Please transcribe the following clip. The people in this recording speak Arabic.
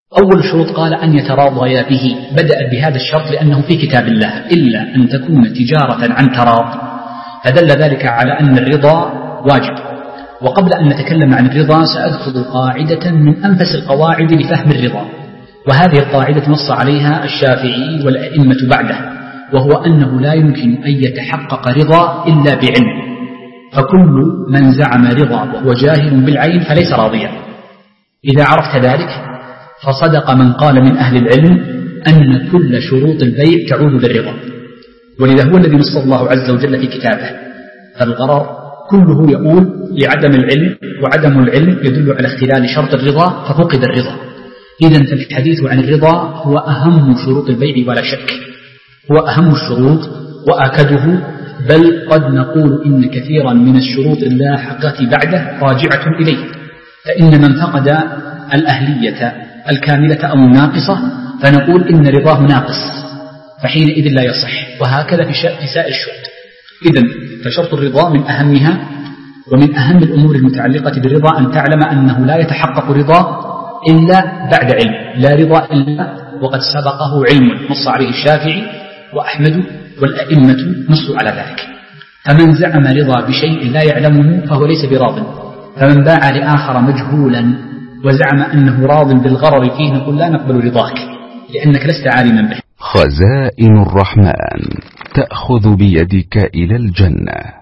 أول الشروط قال أن يتراضيا به، بدأ بهذا الشرط لأنه في كتاب الله، إلا أن تكون تجارة عن تراض، فدل ذلك على أن الرضا واجب. وقبل أن نتكلم عن الرضا سأذكر قاعدة من أنفس القواعد لفهم الرضا، وهذه القاعدة نص عليها الشافعي والأئمة بعده، وهو أنه لا يمكن أن يتحقق رضا إلا بعلم، فكل من زعم رضا وهو جاهل بالعين فليس راضيا. إذا عرفت ذلك فصدق من قال من أهل العلم أن كل شروط البيع تعود للرضا، ولذا هو الذي نص الله عز وجل في كتابه. فالغرر كله يقول لعدم العلم، وعدم العلم يدل على اختلال شرط الرضا ففقد الرضا. إذن فالحديث عن الرضا هو أهم شروط البيع ولا شك، هو أهم الشروط وآكده، بل قد نقول إن كثيرا من الشروط اللاحقة بعده راجعة إليه، فإن من فقد الأهلية الكاملة أو الناقصة فنقول إن رضاه ناقص، فحينئذ لا يصح. وهكذا في سائر الشروط. إذن فشرط الرضا من أهمها، ومن أهم الأمور المتعلقة بالرضا أن تعلم أنه لا يتحقق رضا إلا بعد علم، لا رضا إلا وقد سبقه علم، نص عليه الشافعي وأحمد والأئمة نصوا على ذلك. فمن زعم رضا بشيء لا يعلمه فهو ليس براض، فمن باع لآخر مجهولا وزعم أنه راض بالغرر فيه نقول لا نقبل رضاك لأنك لست عالما به. خزائن الرحمن تأخذ بيدك إلى الجنة.